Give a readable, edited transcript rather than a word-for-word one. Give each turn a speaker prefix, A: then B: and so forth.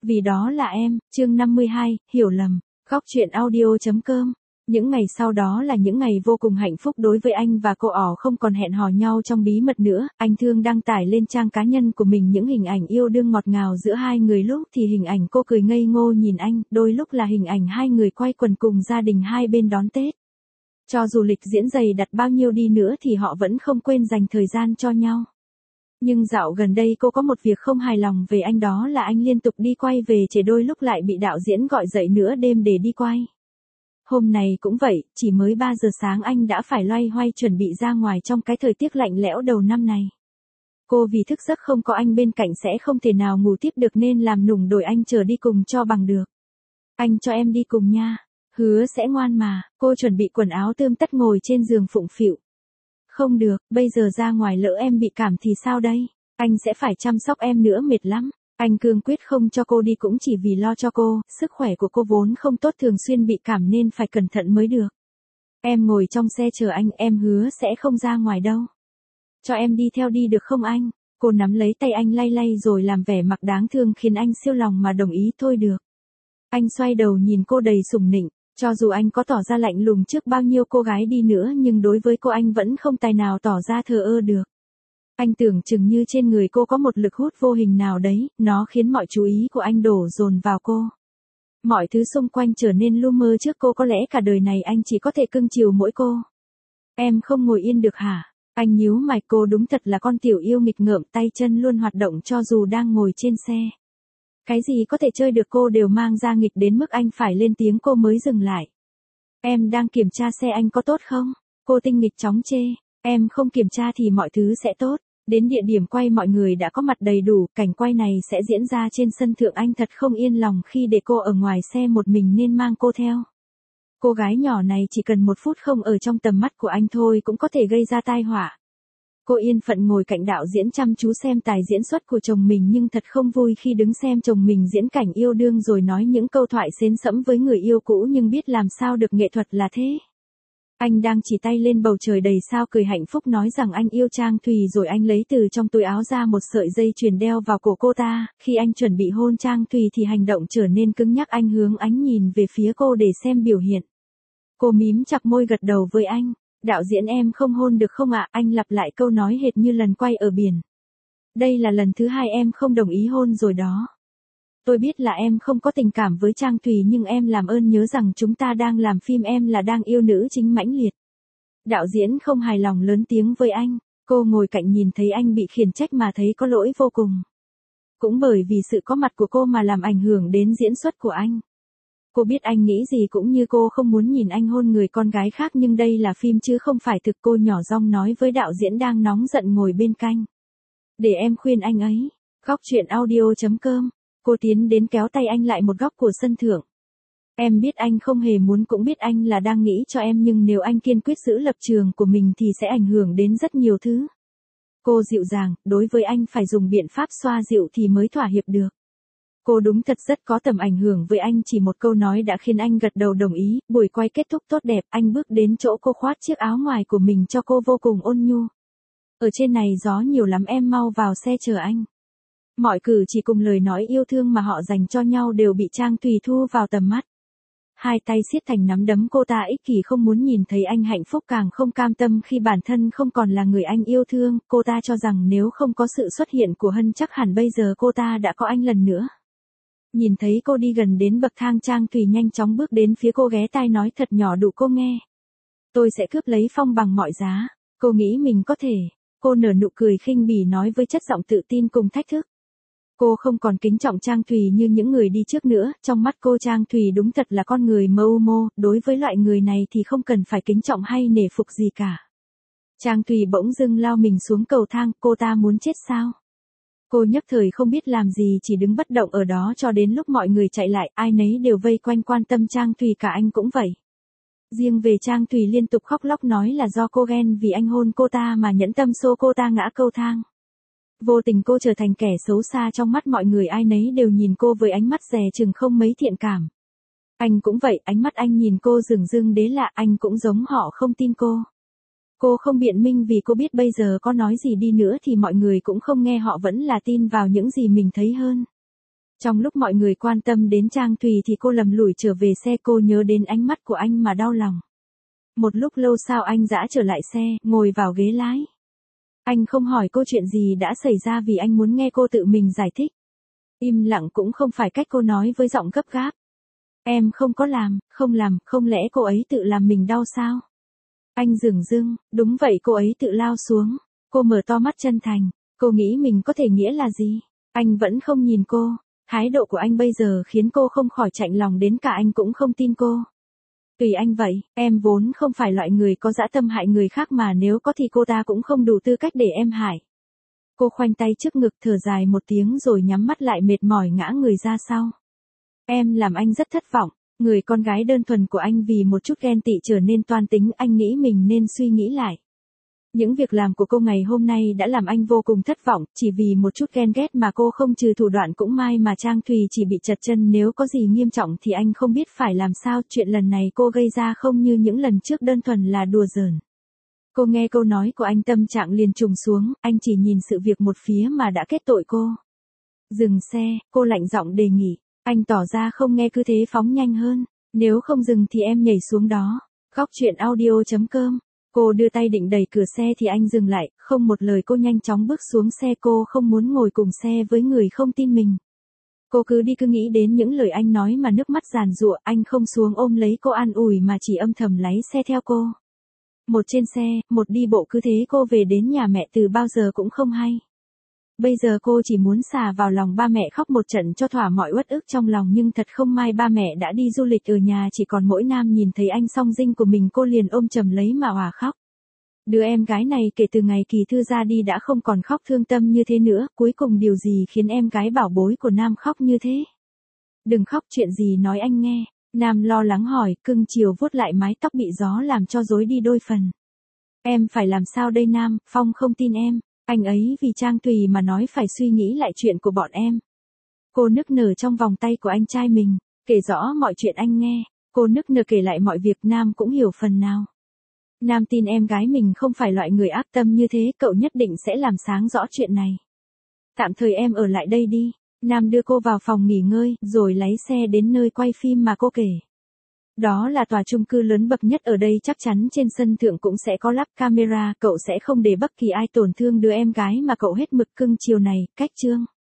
A: Vì đó là em, chương 52, hiểu lầm. Góc truyện audio.com. Những ngày sau đó là những ngày vô cùng hạnh phúc đối với anh và cô ỏ, không còn hẹn hò nhau trong bí mật nữa. Anh Thương đăng tải lên trang cá nhân của mình những hình ảnh yêu đương ngọt ngào giữa hai người, lúc thì hình ảnh cô cười ngây ngô nhìn anh, đôi lúc là hình ảnh hai người quay quần cùng gia đình hai bên đón Tết. Cho dù lịch diễn dày đặt bao nhiêu đi nữa thì họ vẫn không quên dành thời gian cho nhau. Nhưng dạo gần đây cô có một việc không hài lòng về anh, đó là anh liên tục đi quay về trễ, đôi lúc lại bị đạo diễn gọi dậy nửa đêm để đi quay. Hôm này cũng vậy, chỉ mới 3 giờ sáng anh đã phải loay hoay chuẩn bị ra ngoài trong cái thời tiết lạnh lẽo đầu năm này. Cô vì thức giấc không có anh bên cạnh sẽ không thể nào ngủ tiếp được nên làm nũng đòi anh chờ đi cùng cho bằng được. Anh cho em đi cùng nha, hứa sẽ ngoan mà. Cô chuẩn bị quần áo tươm tất ngồi trên giường phụng phịu. Không được, bây giờ ra ngoài lỡ em bị cảm thì sao đây? Anh sẽ phải chăm sóc em nữa, mệt lắm. Anh cương quyết không cho cô đi cũng chỉ vì lo cho cô, sức khỏe của cô vốn không tốt, thường xuyên bị cảm nên phải cẩn thận mới được. Em ngồi trong xe chờ anh, em hứa sẽ không ra ngoài đâu. Cho em đi theo đi được không anh? Cô nắm lấy tay anh lay lay rồi làm vẻ mặt đáng thương khiến anh siêu lòng mà đồng ý. Thôi được. Anh xoay đầu nhìn cô đầy sủng nịnh. Cho dù anh có tỏ ra lạnh lùng trước bao nhiêu cô gái đi nữa nhưng đối với cô anh vẫn không tài nào tỏ ra thờ ơ được. Anh tưởng chừng như trên người cô có một lực hút vô hình nào đấy, nó khiến mọi chú ý của anh đổ dồn vào cô. Mọi thứ xung quanh trở nên lu mơ trước cô, có lẽ cả đời này anh chỉ có thể cưng chiều mỗi cô. Em không ngồi yên được hả? Anh nhíu mày, cô đúng thật là con tiểu yêu nghịch ngợm, tay chân luôn hoạt động cho dù đang ngồi trên xe. Cái gì có thể chơi được cô đều mang ra nghịch đến mức anh phải lên tiếng cô mới dừng lại. Em đang kiểm tra xe anh có tốt không? Cô tinh nghịch chóng chê. Em không kiểm tra thì mọi thứ sẽ tốt. Đến địa điểm quay mọi người đã có mặt đầy đủ, cảnh quay này sẽ diễn ra trên sân thượng. Anh thật không yên lòng khi để cô ở ngoài xe một mình nên mang cô theo. Cô gái nhỏ này chỉ cần 1 phút không ở trong tầm mắt của anh thôi cũng có thể gây ra tai họa. Cô yên phận ngồi cạnh đạo diễn chăm chú xem tài diễn xuất của chồng mình, nhưng thật không vui khi đứng xem chồng mình diễn cảnh yêu đương rồi nói những câu thoại sến sẫm với người yêu cũ, nhưng biết làm sao được, nghệ thuật là thế. Anh đang chỉ tay lên bầu trời đầy sao cười hạnh phúc nói rằng anh yêu Trang Thùy, rồi anh lấy từ trong túi áo ra một sợi dây chuyền đeo vào cổ cô ta. Khi anh chuẩn bị hôn Trang Thùy thì hành động trở nên cứng nhắc, anh hướng ánh nhìn về phía cô để xem biểu hiện. Cô mím chặt môi gật đầu với anh. Đạo diễn, em không hôn được không ạ? Anh lặp lại câu nói hệt như lần quay ở biển. Đây là lần thứ 2 em không đồng ý hôn rồi đó. Tôi biết là em không có tình cảm với Trang Thùy nhưng em làm ơn nhớ rằng chúng ta đang làm phim, em là đang yêu nữ chính mãnh liệt. Đạo diễn không hài lòng lớn tiếng với anh. Cô ngồi cạnh nhìn thấy anh bị khiển trách mà thấy có lỗi vô cùng. Cũng bởi vì sự có mặt của cô mà làm ảnh hưởng đến diễn xuất của anh. Cô biết anh nghĩ gì cũng như cô không muốn nhìn anh hôn người con gái khác, nhưng đây là phim chứ không phải thực. Cô nhỏ giọng nói với đạo diễn đang nóng giận ngồi bên cạnh. Để em khuyên anh ấy. Góc truyện audio.com. Cô tiến đến kéo tay anh lại một góc của sân thượng. Em biết anh không hề muốn, cũng biết anh là đang nghĩ cho em, nhưng nếu anh kiên quyết giữ lập trường của mình thì sẽ ảnh hưởng đến rất nhiều thứ. Cô dịu dàng, đối với anh phải dùng biện pháp xoa dịu thì mới thỏa hiệp được. Cô đúng thật rất có tầm ảnh hưởng với anh, chỉ một câu nói đã khiến anh gật đầu đồng ý. Buổi quay kết thúc tốt đẹp, anh bước đến chỗ cô khoác chiếc áo ngoài của mình cho cô vô cùng ôn nhu. Ở trên này gió nhiều lắm, em mau vào xe chờ anh. Mọi cử chỉ cùng lời nói yêu thương mà họ dành cho nhau đều bị Trang Thùy thu vào tầm mắt. Hai tay siết thành nắm đấm, cô ta ích kỷ không muốn nhìn thấy anh hạnh phúc, càng không cam tâm khi bản thân không còn là người anh yêu thương. Cô ta cho rằng nếu không có sự xuất hiện của Hân chắc hẳn bây giờ cô ta đã có anh lần nữa. Nhìn thấy cô đi gần đến bậc thang, Trang Thùy nhanh chóng bước đến phía cô, ghé tai nói thật nhỏ đủ cô nghe. Tôi sẽ cướp lấy Phong bằng mọi giá. Cô nghĩ mình có thể. Cô nở nụ cười khinh bỉ nói với chất giọng tự tin cùng thách thức. Cô không còn kính trọng Trang Thùy như những người đi trước nữa, trong mắt cô Trang Thùy đúng thật là con người mưu mô, đối với loại người này thì không cần phải kính trọng hay nể phục gì cả. Trang Thùy bỗng dưng lao mình xuống cầu thang, cô ta muốn chết sao? Cô nhất thời không biết làm gì, chỉ đứng bất động ở đó cho đến lúc mọi người chạy lại, ai nấy đều vây quanh quan tâm Trang Thùy, cả anh cũng vậy. Riêng về Trang Thùy liên tục khóc lóc nói là do cô ghen vì anh hôn cô ta mà nhẫn tâm xô cô ta ngã cầu thang. Vô tình cô trở thành kẻ xấu xa trong mắt mọi người, ai nấy đều nhìn cô với ánh mắt dè chừng không mấy thiện cảm. Anh cũng vậy, ánh mắt anh nhìn cô dửng dưng đế lạ, anh cũng giống họ không tin cô. Cô không biện minh vì cô biết bây giờ có nói gì đi nữa thì mọi người cũng không nghe, họ vẫn là tin vào những gì mình thấy hơn. Trong lúc mọi người quan tâm đến Trang Thùy thì cô lầm lũi trở về xe, cô nhớ đến ánh mắt của anh mà đau lòng. Một lúc lâu sau anh dã trở lại xe, ngồi vào ghế lái. Anh không hỏi cô chuyện gì đã xảy ra vì anh muốn nghe cô tự mình giải thích. Im lặng cũng không phải cách cô nói với giọng gấp gáp. Em không có làm, không lẽ cô ấy tự làm mình đau sao? Anh dửng dưng, đúng vậy, cô ấy tự lao xuống. Cô mở to mắt chân thành, cô nghĩ mình có thể nghĩa là gì? Anh vẫn không nhìn cô, thái độ của anh bây giờ khiến cô không khỏi chạnh lòng, đến cả anh cũng không tin cô. Tùy anh vậy, em vốn không phải loại người có dã tâm hại người khác, mà nếu có thì cô ta cũng không đủ tư cách để em hại. Cô khoanh tay trước ngực, thở dài một tiếng rồi nhắm mắt lại, mệt mỏi ngã người ra sau. Em làm anh rất thất vọng, người con gái đơn thuần của anh vì một chút ghen tị trở nên toan tính, anh nghĩ mình nên suy nghĩ lại. Những việc làm của cô ngày hôm nay đã làm anh vô cùng thất vọng, chỉ vì một chút ghen ghét mà cô không trừ thủ đoạn cũng may mà Trang Thùy chỉ bị trật chân, nếu có gì nghiêm trọng thì anh không biết phải làm sao. Chuyện lần này cô gây ra không như những lần trước đơn thuần là đùa giỡn. Cô nghe câu nói của anh tâm trạng liền trùng xuống, anh chỉ nhìn sự việc một phía mà đã kết tội cô. Dừng xe, cô lạnh giọng đề nghị, anh tỏ ra không nghe cứ thế phóng nhanh hơn, nếu không dừng thì em nhảy xuống đó. Góc chuyện audio.com. Cô đưa tay định đẩy cửa xe thì anh dừng lại, không một lời cô nhanh chóng bước xuống xe, cô không muốn ngồi cùng xe với người không tin mình. Cô cứ đi cứ nghĩ đến những lời anh nói mà nước mắt giàn giụa, anh không xuống ôm lấy cô an ủi mà chỉ âm thầm lái xe theo cô. Một trên xe, một đi bộ, cứ thế cô về đến nhà mẹ từ bao giờ cũng không hay. Bây giờ cô chỉ muốn xà vào lòng ba mẹ khóc một trận cho thỏa mọi uất ức trong lòng, nhưng thật không may ba mẹ đã đi du lịch, ở nhà chỉ còn mỗi Nam. Nhìn thấy anh song dinh của mình cô liền ôm chầm lấy mà òa khóc. Đứa em gái này kể từ ngày Kỳ Thư ra đi đã không còn khóc thương tâm như thế nữa, cuối cùng điều gì khiến em gái bảo bối của Nam khóc như thế? Đừng khóc, chuyện gì nói anh nghe. Nam lo lắng hỏi, cưng chiều vuốt lại mái tóc bị gió làm cho rối đi đôi phần. Em phải làm sao đây Nam? Phong không tin em. Anh ấy vì Trang Thùy mà nói phải suy nghĩ lại chuyện của bọn em. Cô nức nở trong vòng tay của anh trai mình, kể rõ mọi chuyện anh nghe. Cô nức nở kể lại mọi việc, Nam cũng hiểu phần nào. Nam tin em gái mình không phải loại người ác tâm như thế, cậu nhất định sẽ làm sáng rõ chuyện này. Tạm thời em ở lại đây đi. Nam đưa cô vào phòng nghỉ ngơi, rồi lái xe đến nơi quay phim mà cô kể. Đó là tòa chung cư lớn bậc nhất ở đây, chắc chắn trên sân thượng cũng sẽ có lắp camera, cậu sẽ không để bất kỳ ai tổn thương đứa em gái mà cậu hết mực cưng chiều này. Cách chương